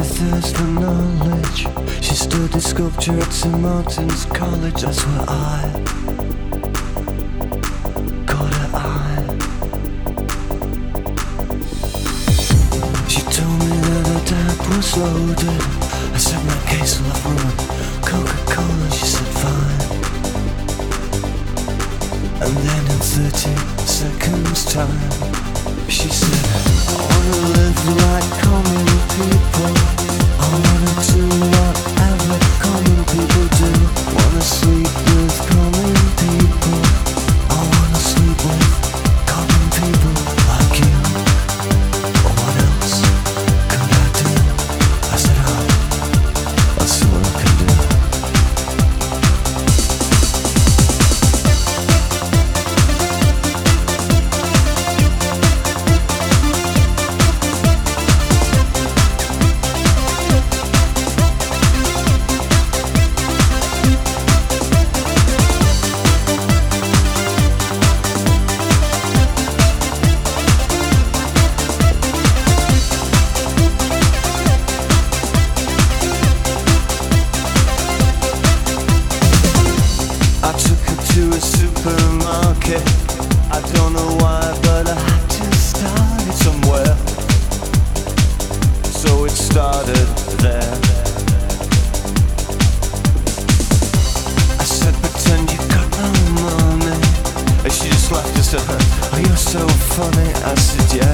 a thirst for knowledge. She studied sculpture at St. Martin's College. That's where I caught her eye. She told me that her dad was loaded. I said, my case will have rum and Coca-Cola. She said, fine. And then in 30 seconds time, she said, I wanna live like common people. I wanna do whatever common people do. Wanna sleep with common people. I wanna sleep with common people like you. But what else could I do? I said, I'll see what I can do. I took her to a supermarket. I don't know why, but I had to start it somewhere. So it started there. I said, pretend you got no money. And she just laughed and said, oh, you're so funny. I said, yeah.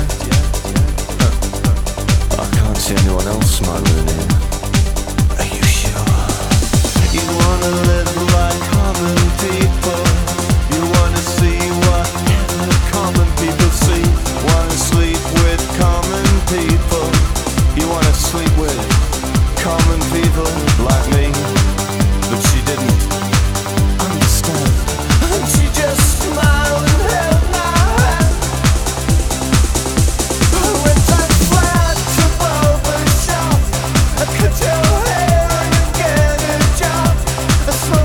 I can't see anyone else smiling here. Are you sure? You wanna live like common people. You wanna see whatever common people see. Wanna sleep with common people. You wanna sleep with common people like me. But she didn't understand. And she just smiled and held my hand. When time flat to barber shop, I cut your hair and get a job. I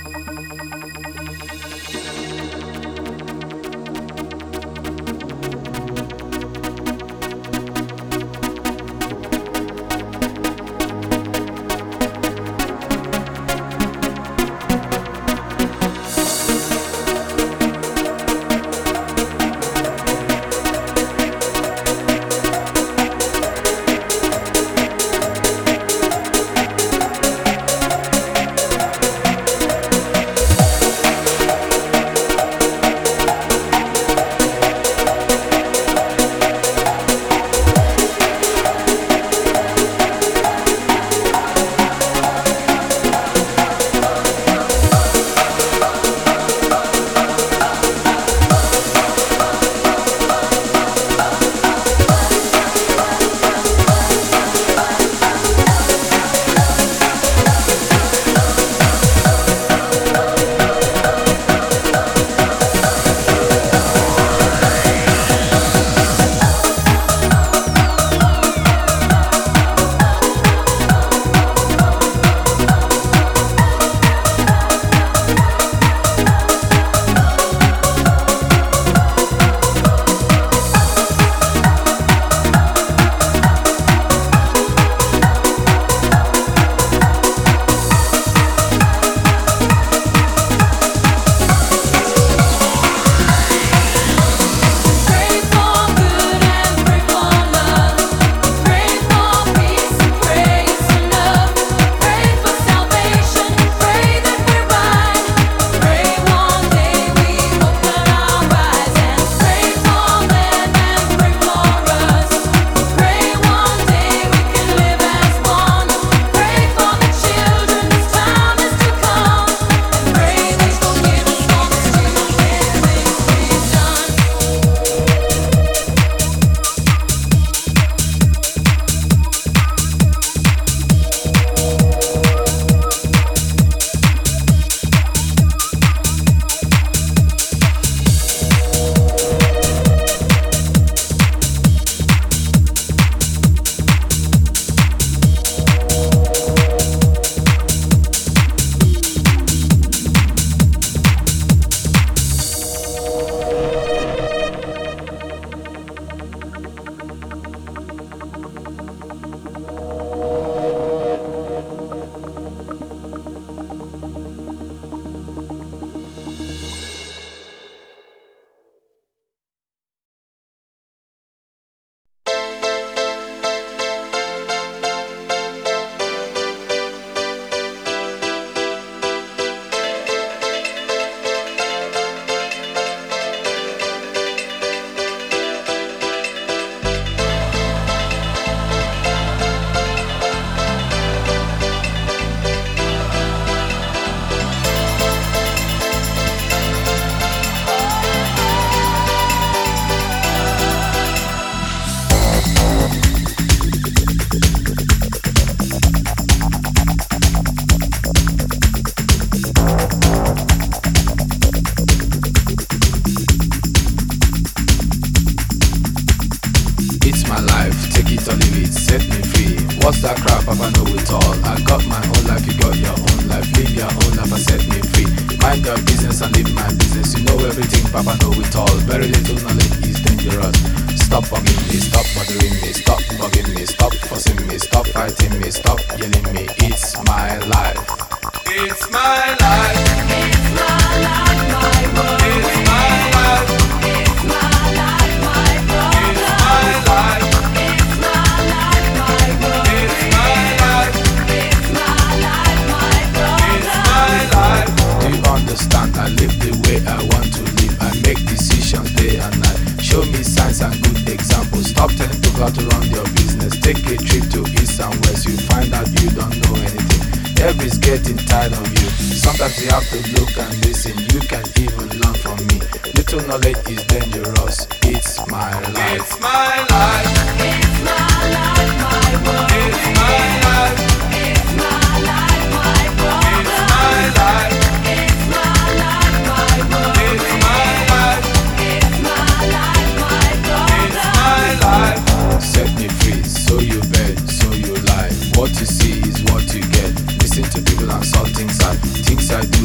What's that crap? Papa know it all. I got my own life, you got your own life. Live your own life and set me free. Mind your business and live my business. You know everything, Papa know it all. Very little knowledge is dangerous. Stop bugging me, stop bothering me, stop bugging me, stop fussing me, stop fighting me, stop yelling me. It's my life. It's my life. It's my life, my world. It's my life. It's my life, my problem. It's my life. It's my life, my world. It's my life. It's my life, my problem. It's my life. Do you understand? I live the way I want to live. I make decisions day and night. Show me signs and good examples. Stop telling people how to run your business. Take a trip to east and west. You find out you don't know anything. Everybody's getting tired of you. Sometimes you have to look and listen. You can even learn from me. Little knowledge is dangerous. It's my life. It's my life. It's my life, my world. It's my life. It's my life, my problem. It's my life. It's my life, my world. It's my life. It's my life, my problem. It's my life. Set me free, so you bet, so you lie. What you see is what you get. Listen to people and saw things I do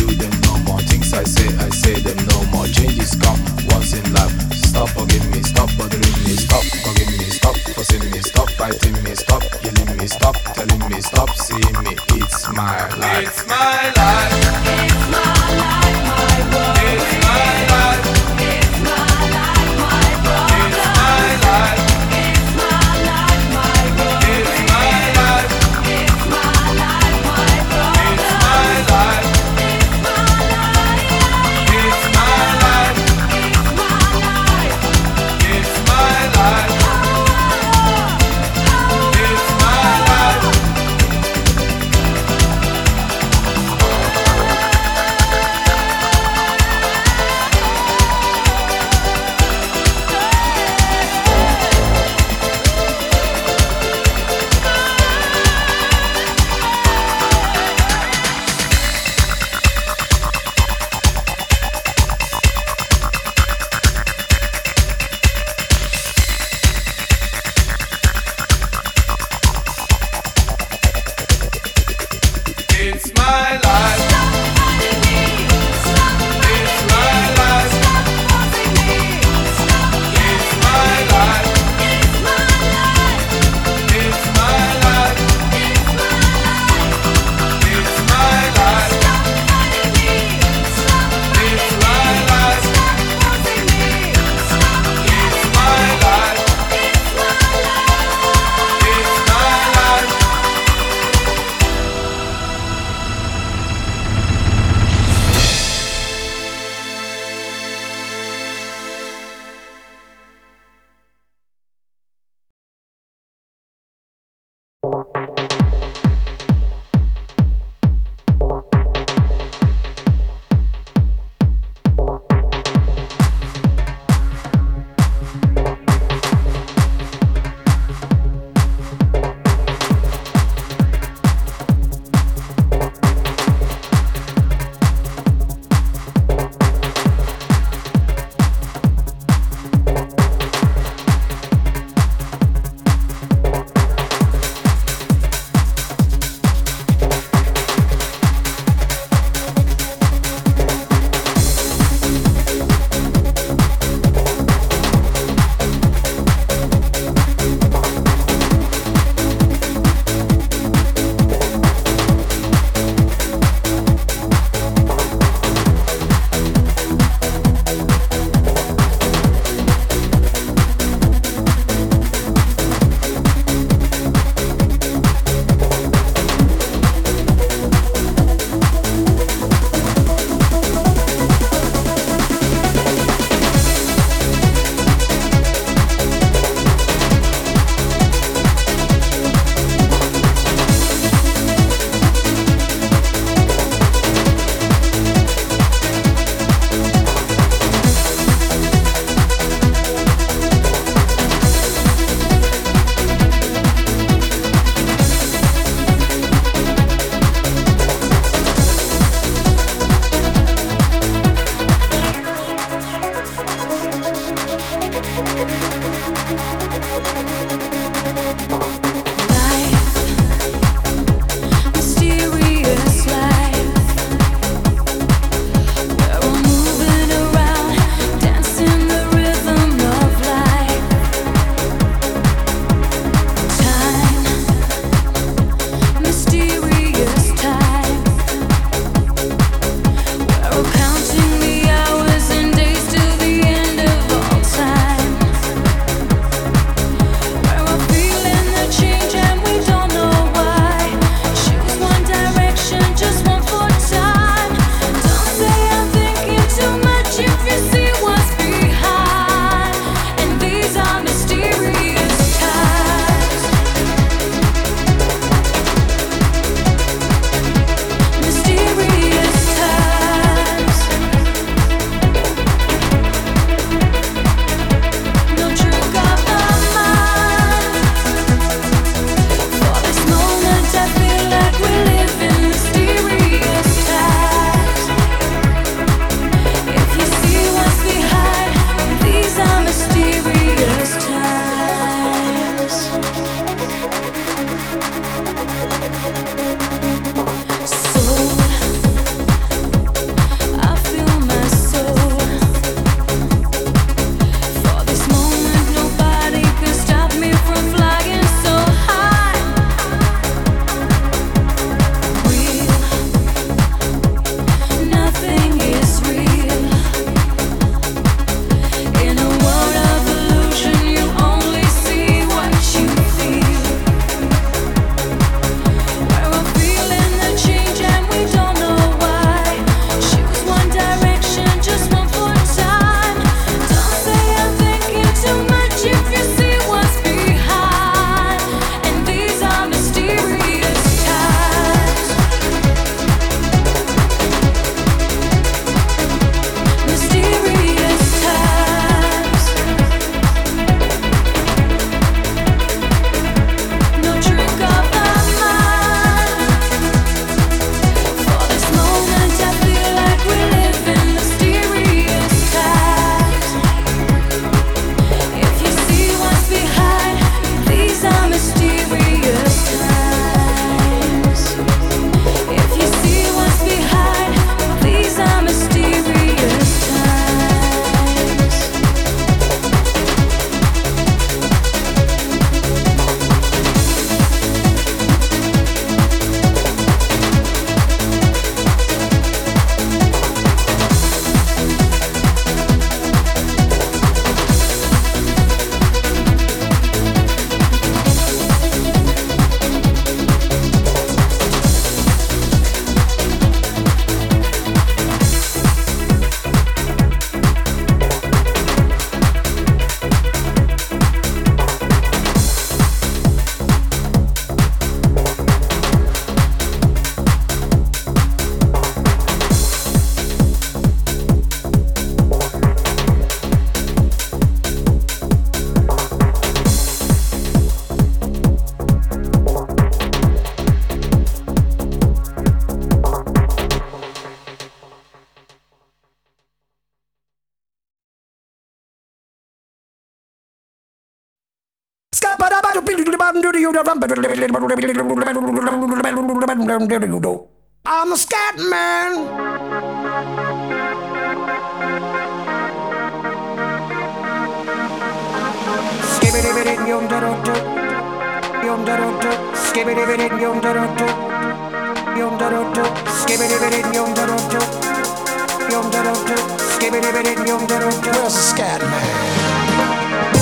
them no more. Things I say them no more. Changes come once in life. Stop forgiving me, stop bothering me, stop forgiving me, stop forcing me, stop fighting me, stop killing me, stop telling me, stop seeing me. It's my life. It's my life. It's my life, my world. It's my life. It's my life, my problem. It's my life. It's my life, my world. It's my life. It's my life, my problem. It's my life. It's my life. It's my life. It's I'm a scat man. Where's the scat man?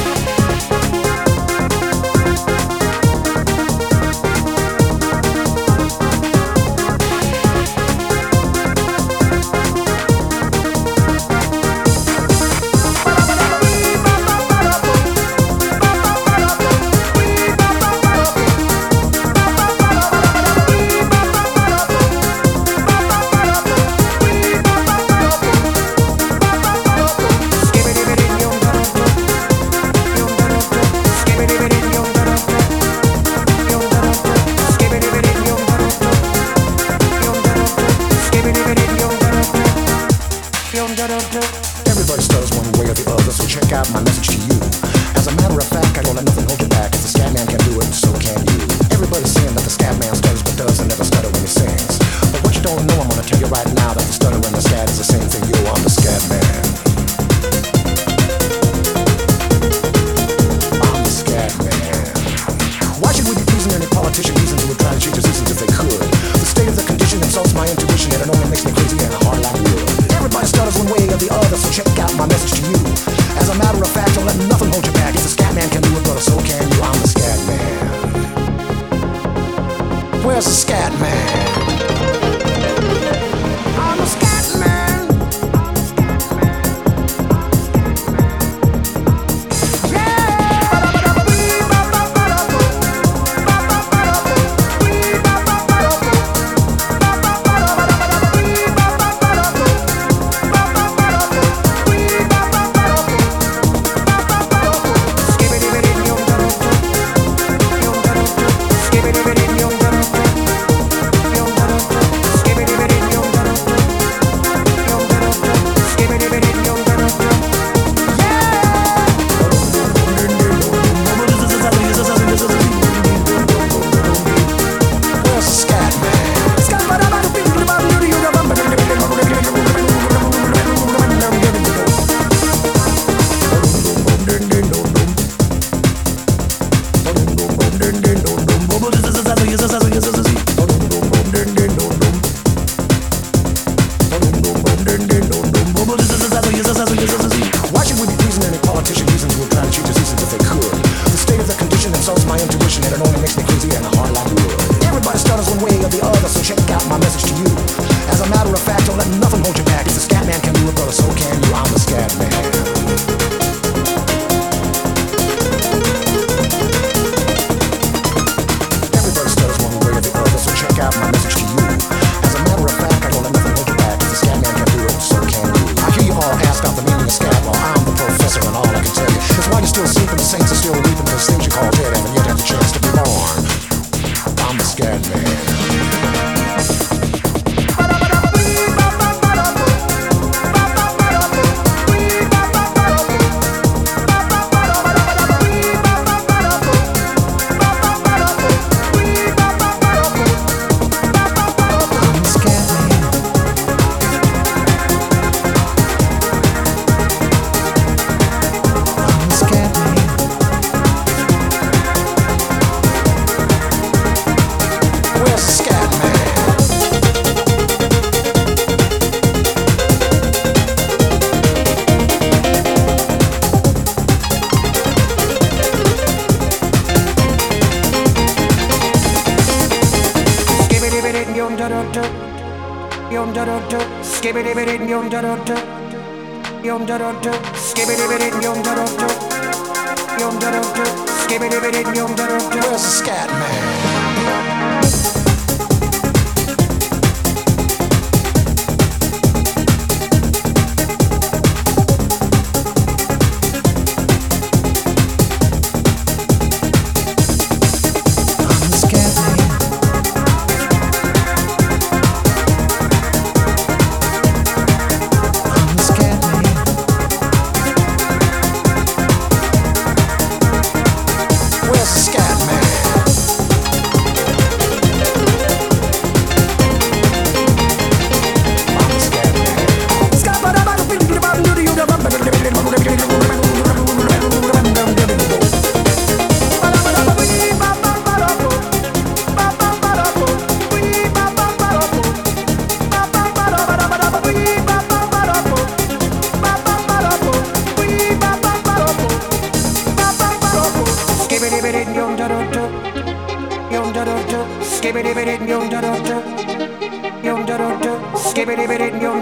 Everybody stutters one way or the other, so check out my message to you. As a matter of fact, I don't let nothing hold you back. If the scat man can do it, so can you. Everybody's saying that the scat man stutters but does and never stutter when he sings. But what you don't know, I'm gonna tell you right now that the stutter and the scat is the same thing. Yo, I'm the scat man. I'm the scat man. Why should we be pleasing any politician reasons who would try to cheat the seasons if they could? The state of the condition insults my intuition and it only makes me crazy and hard like wood. Everybody stutters one way or the other, so check out my message to you. As a matter of fact, don't let nothing hold you back. If the scat man can do it, brother, so can you. I'm the scat man. Where's the scat man? I'm the scat man. Why should we be pleasing any politician reasons who would try to cheat the seasons if they could? The state of the condition insults my intuition and it only makes me crazy and hard like wood. Everybody stutters one way or the other, so check out my message to you. As a matter of fact, don't let nothing hold you back. If the scat man can do it, brother, so can you. I'm the scat man. Everybody stutters one way or the other, so check out my message to you. As a matter of fact, I don't let nothing hold you back. If the scat man can do it, so can you. I hear you all ask out the meaning of scat while I'm the professor and all I can tell you is why you're still sleeping, the saints are still reaping those things you call dead, and yet have the chance to be born. I'm the scat man. Where's the scat man?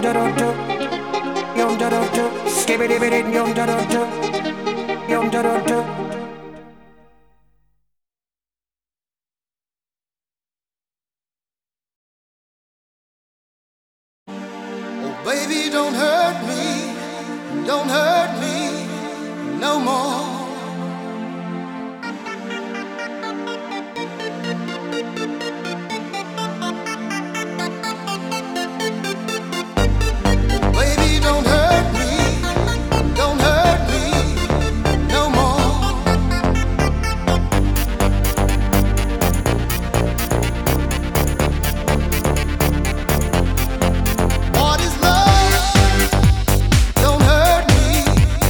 da da da, yum da da da, skibbity bitty, yum da da da, yum da da da. Baby, don't hurt me no more. Baby, don't hurt me no more. What is love? Don't hurt me.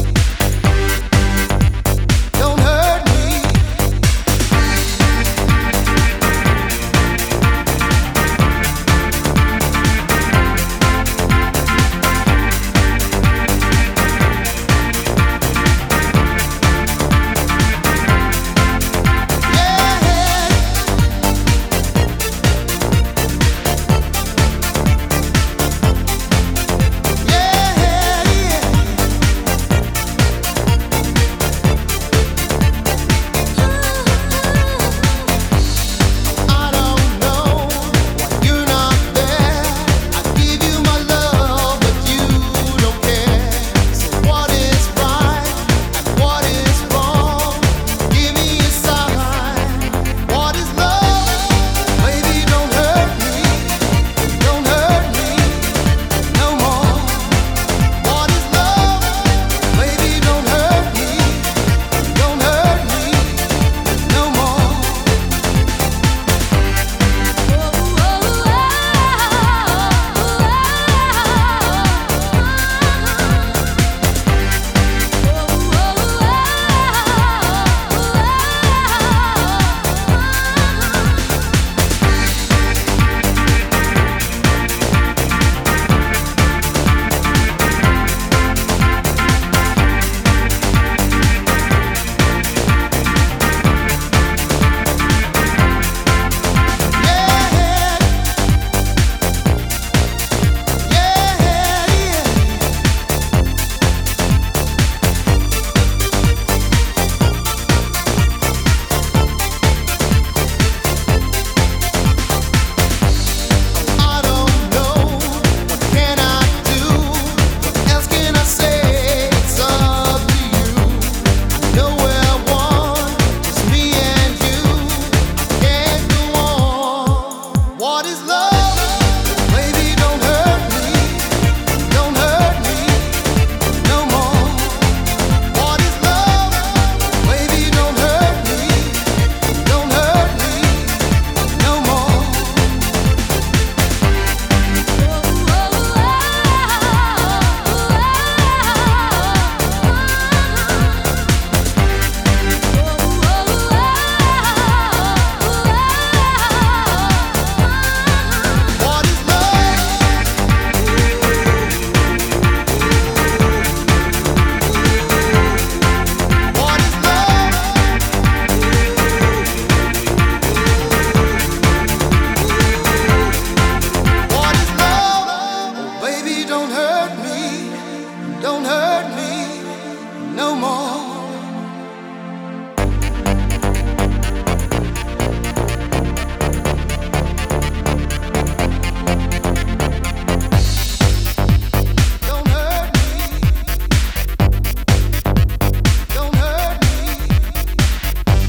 Don't hurt me. I don't know why you're not there. I give you my love, but you don't care. So what is right and what is wrong? Give me a sign. What is love? Baby, don't hurt me no more. What is love? Baby, don't hurt me no more. I don't know, what can I do? What else can I say? It's up to you. I know we're one, just me and you. I can't go on. What is love? Baby, don't hurt me no more. What is love? Baby, don't hurt me no more. What is love? What is love? What is love? Oh, baby, don't hurt me no more. Don't hurt me. Don't hurt me.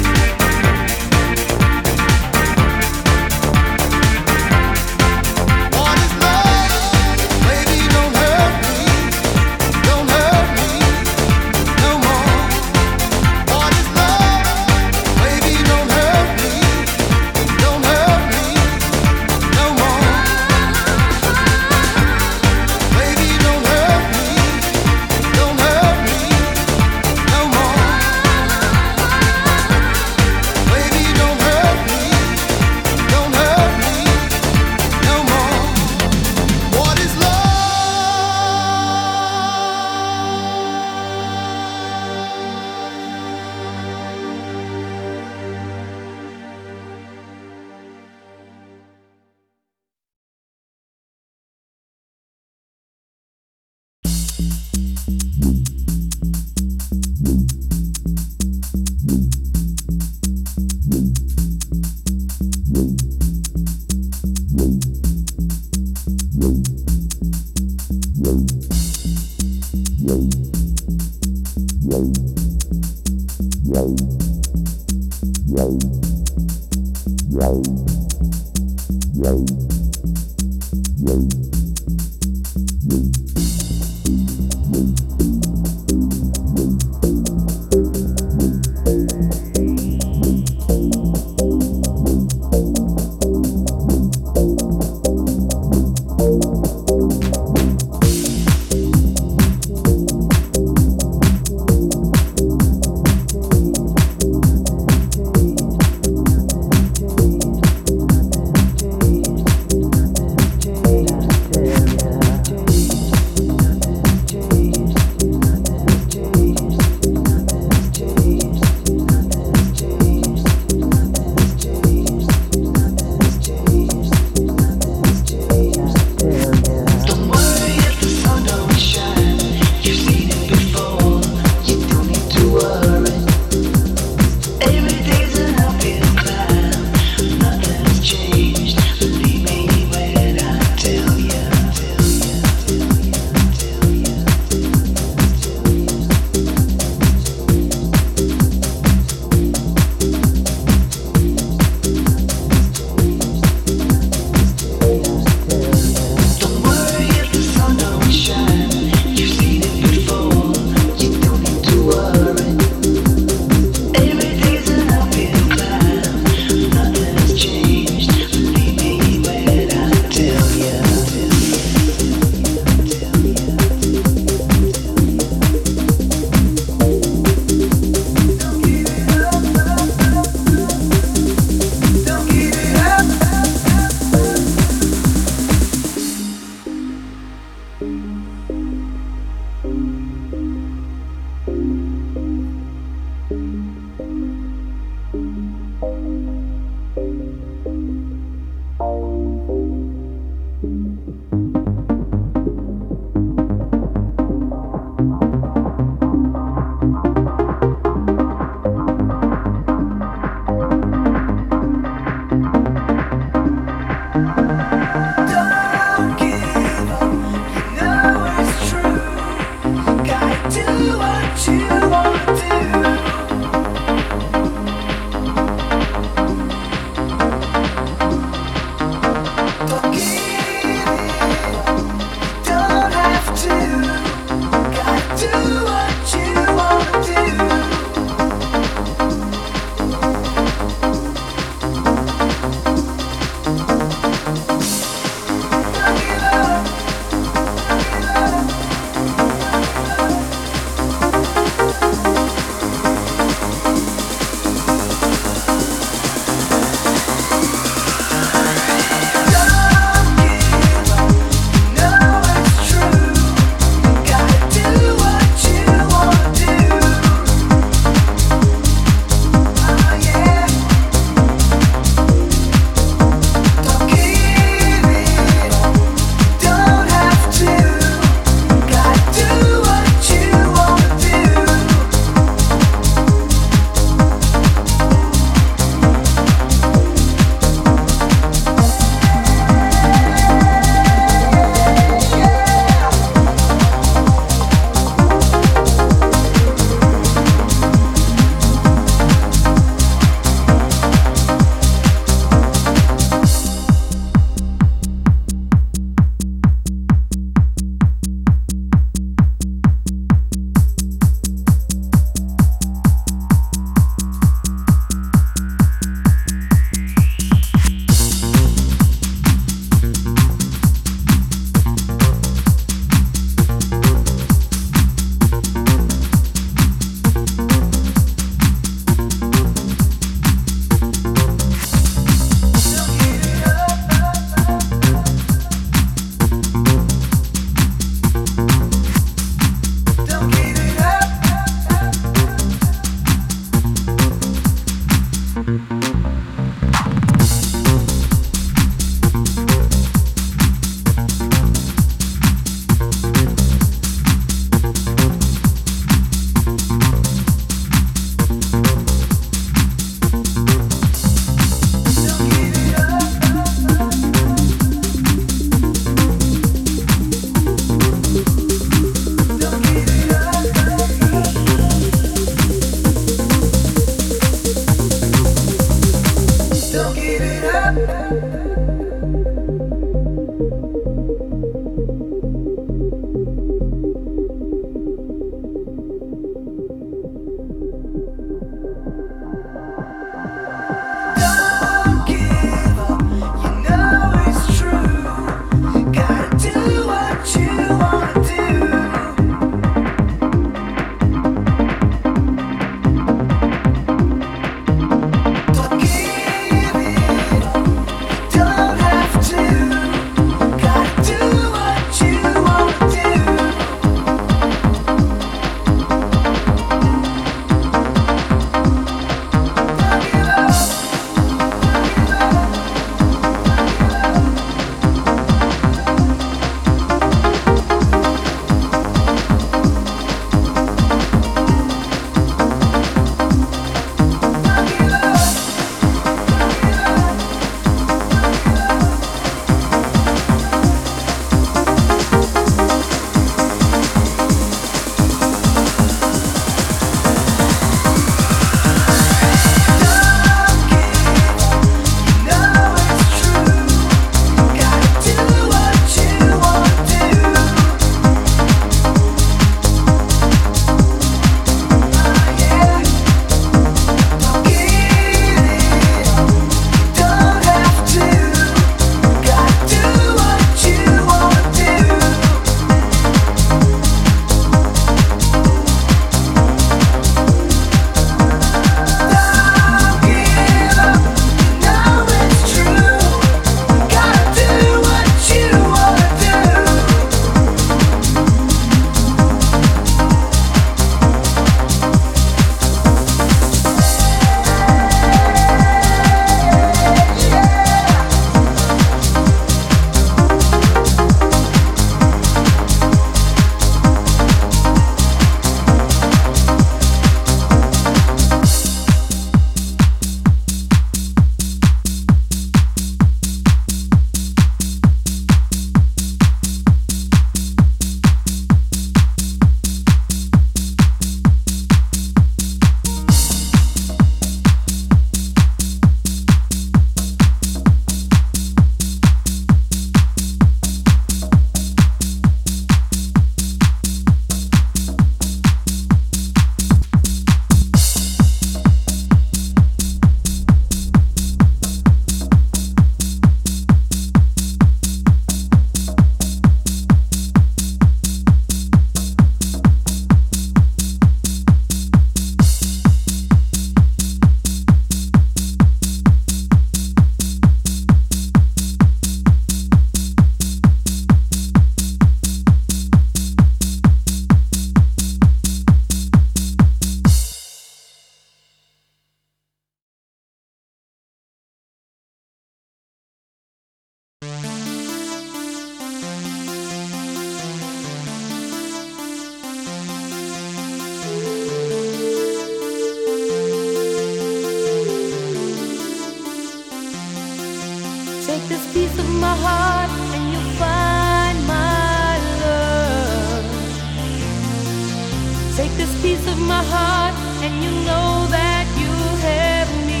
Take this piece of my heart, and you know that you have me.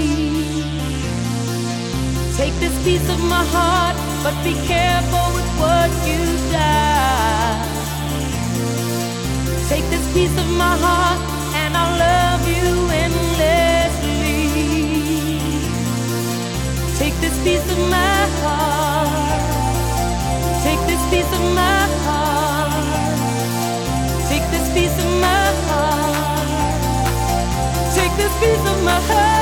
Take this piece of my heart, but be careful with what you die. Take this piece of my heart, and I'll love you endlessly. Take this piece of my heart. Take this piece of my heart. Take this piece of my heart. Take this piece of my heart.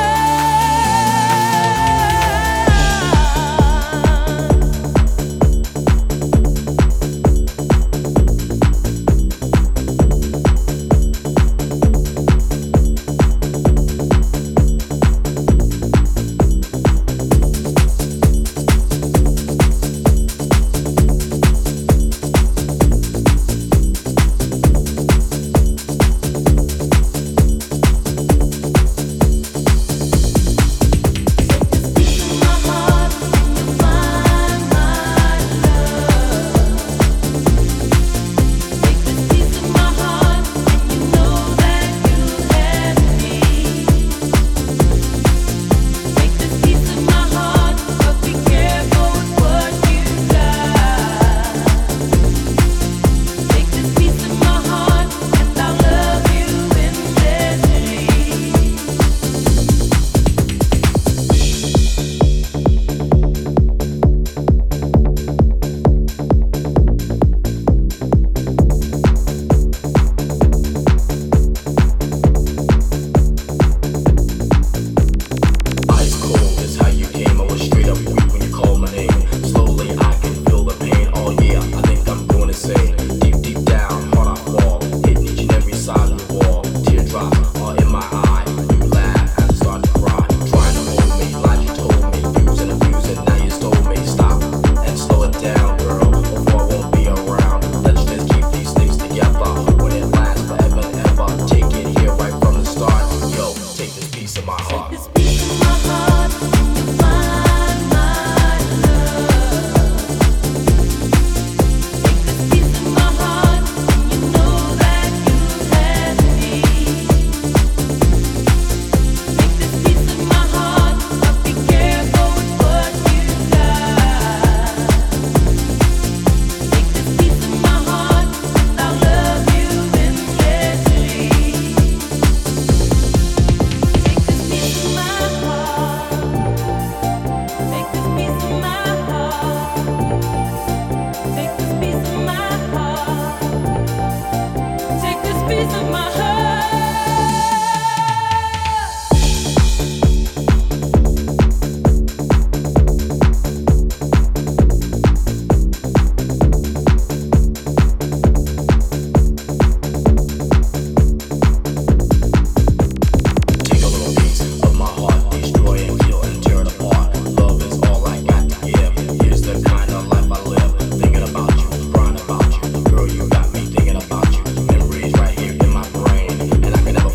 Right here in my brain, and I can never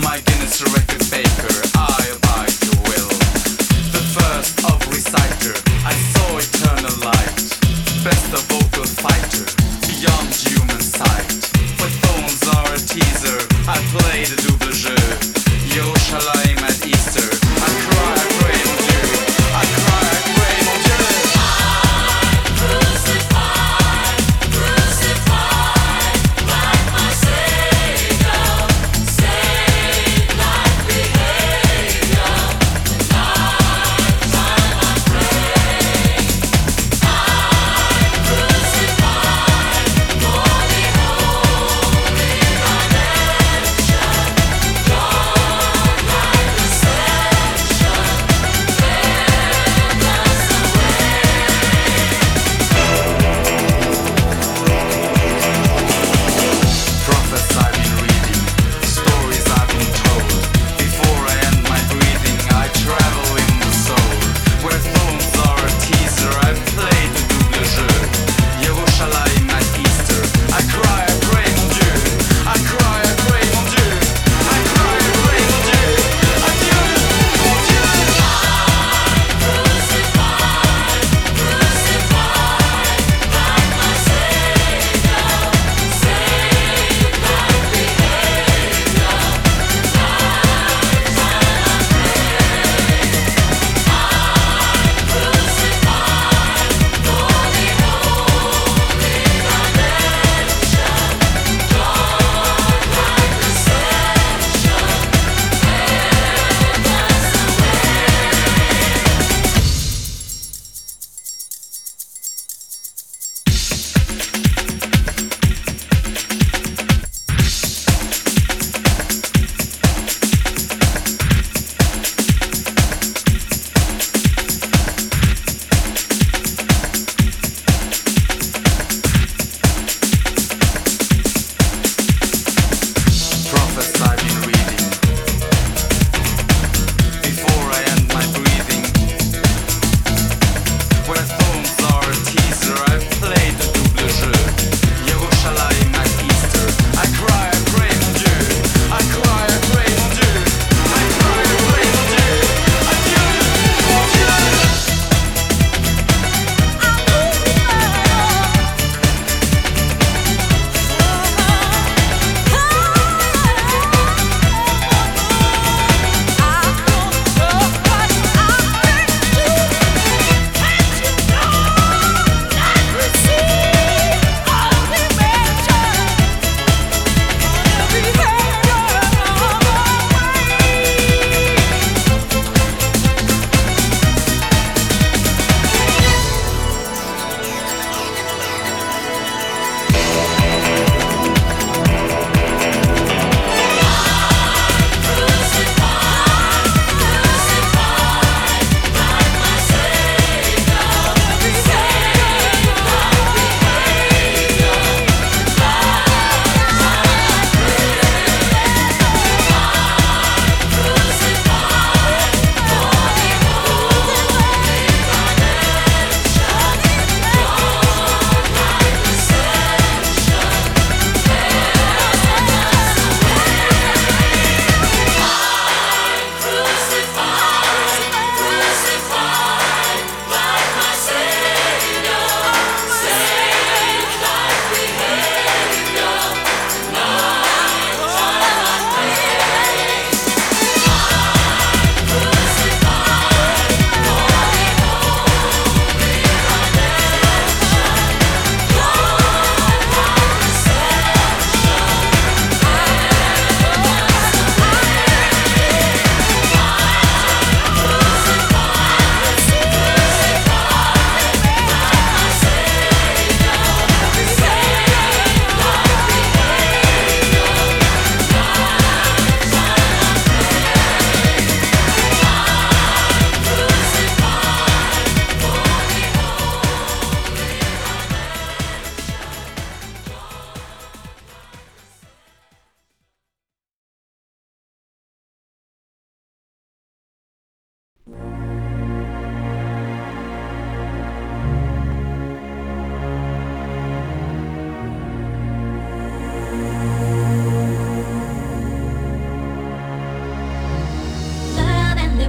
my Guinness record baker, I abide your will. The first of reciter, I saw eternal light. Best of vocal fighter, beyond human sight. My phones are a teaser, I play the double jeu. Yerushalayim at Easter, I cry, I pray, mon Dieu. I cry, I pray, mon Dieu. Crucified like my Savior, saved like behavior.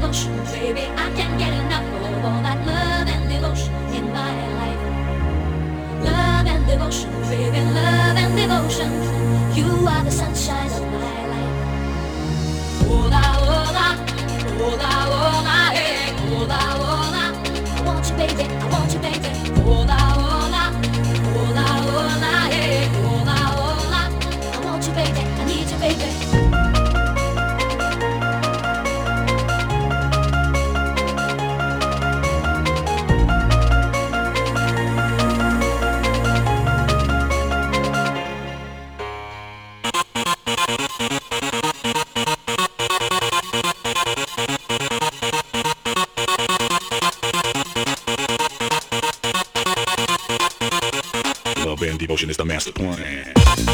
devotion, baby. I can't get enough of all that love and devotion in my life. Love and devotion, baby, love and devotion. You are the sunshine of my life. Ola, ola, ola, ola, hey, ola, ola. I want you, baby, I want you, baby. Ola, ola, ola, ola, hey, ola, ola. I want you, baby, I need you, baby. Love and devotion is the master plan.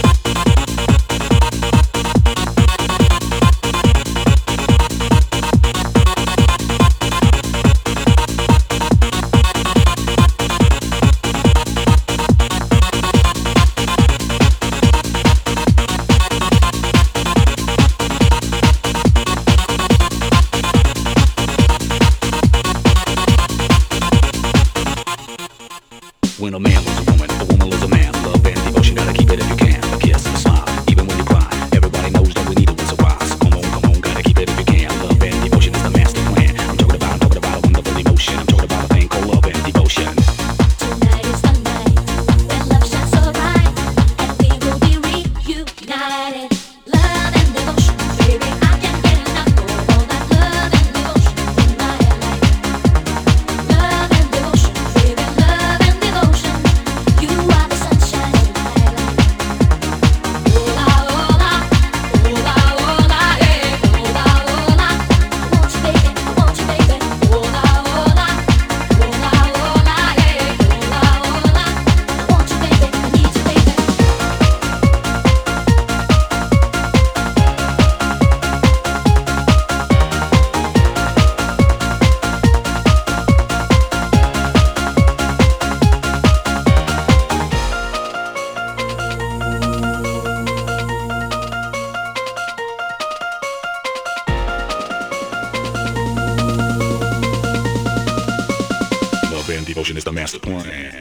When a man loves a woman loves a man. Love and devotion, gotta keep it if you can. A kiss, a smile, even when you cry. Everybody knows that we need a once a rise. Come on, gotta keep it if you can. Love and devotion is the master plan. I'm talking about a wonderful emotion. I'm talking about a thing called love and devotion. Tonight is the night when love shines so bright, and we will be reunited. Love and devotion, baby, I can't get enough of all that love and devotion in my life. Love and devotion, baby, love and devotion. You are the sunshine of my life. Ola, ola, ola, ola, hey, ola, ola. I want you, baby, I want you, baby. Ola, ola, ola, ola, hey, ola, ola. I want you, baby, I need you, baby. Love and devotion is the master plan.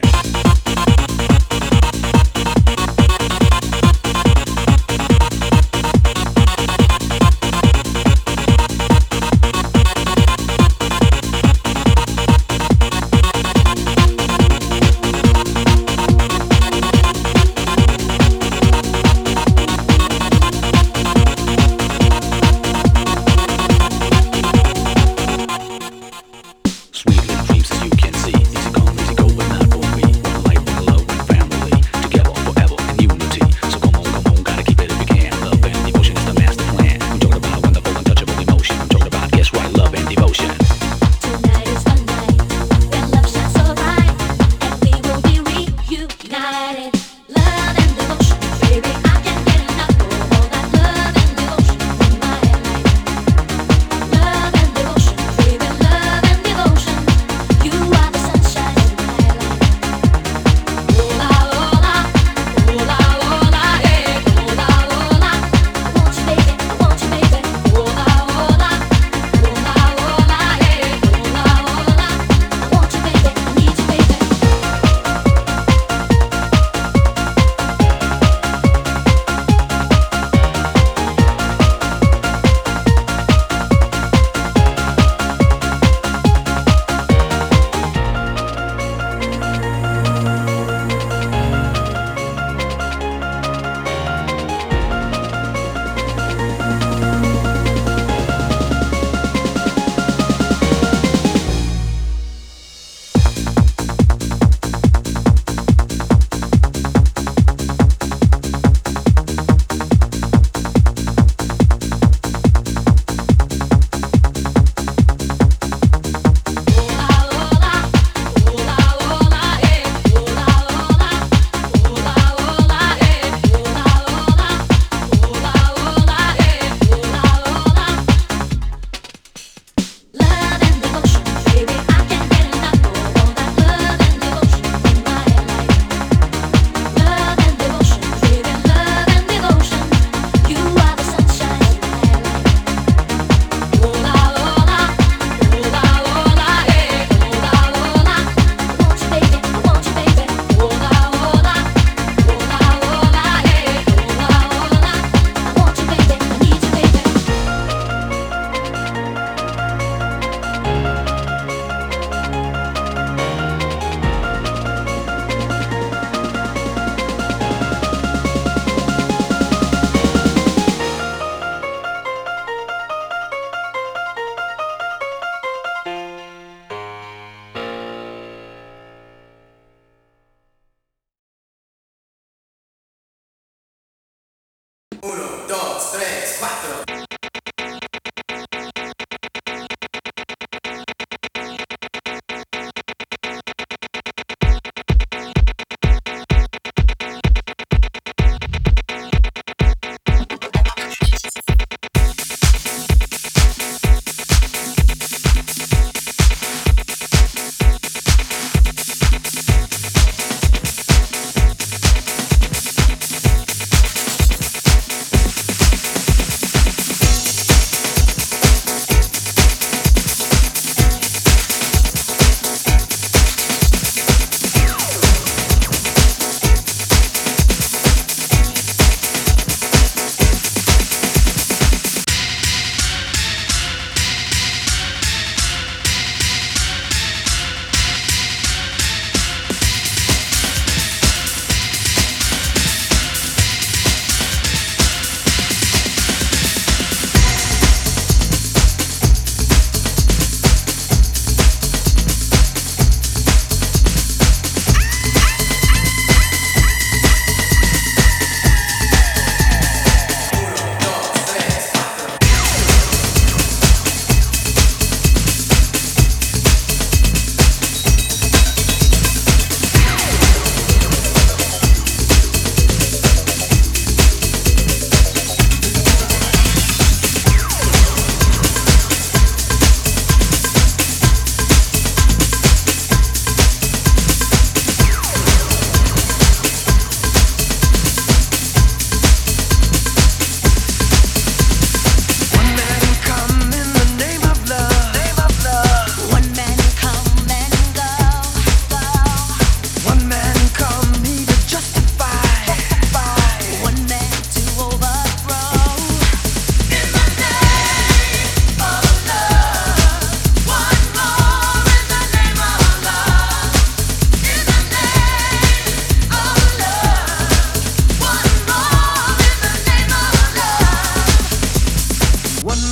Sweet little dreams as you can see. Easy come, easy go, but not for me.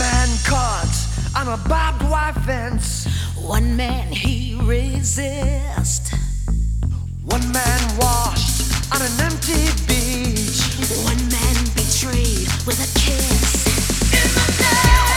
man caught on a barbed wire fence. One man he resists. One man washed on an empty beach. One man betrayed with a kiss. In the night.